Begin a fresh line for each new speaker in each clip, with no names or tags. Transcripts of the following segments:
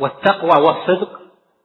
والتقوى والصدق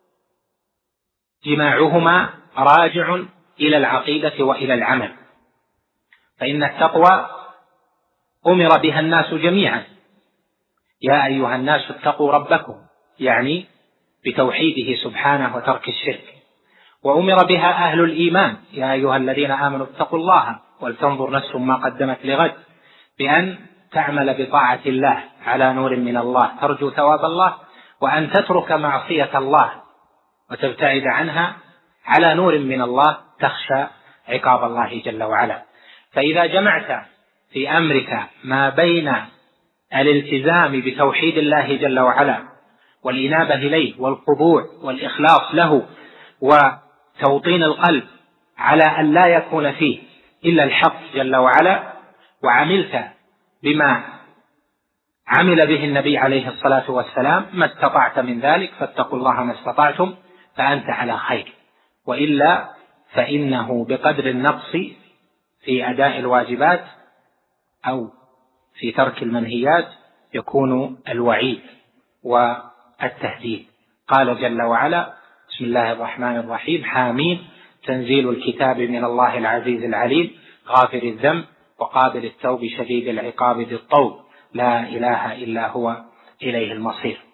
جماعهما راجع إلى العقيدة وإلى العمل، فإن التقوى أمر بها الناس جميعا، يا أيها الناس اتقوا ربكم، يعني بتوحيده سبحانه وترك الشرك. وأمر بها أهل الإيمان، يا أيها الذين آمنوا اتقوا الله ولتنظر نفس ما قدمت لغد، بأن تعمل بطاعة الله على نور من الله ترجو ثواب الله، وأن تترك معصية الله وتبتعد عنها على نور من الله تخشى عقاب الله جل وعلا. فإذا جمعت في أمرك ما بين الالتزام بتوحيد الله جل وعلا والإنابة إليه والخضوع والإخلاص له وتوطين القلب على أن لا يكون فيه إلا الحق جل وعلا، وعملت بما عمل به النبي عليه الصلاة والسلام ما استطعت من ذلك، فاتقوا الله ما استطعتم، فأنت على خير. وإلا فإنه بقدر النقص في أداء الواجبات أو في ترك المنهيات يكون الوعيد والتهديد. قال جل وعلا: بسم الله الرحمن الرحيم، حاميم، تنزيل الكتاب من الله العزيز العليم، غافر الذنب وقابل التوب شديد العقاب ذي الطول، لا إله إلا هو إليه المصير.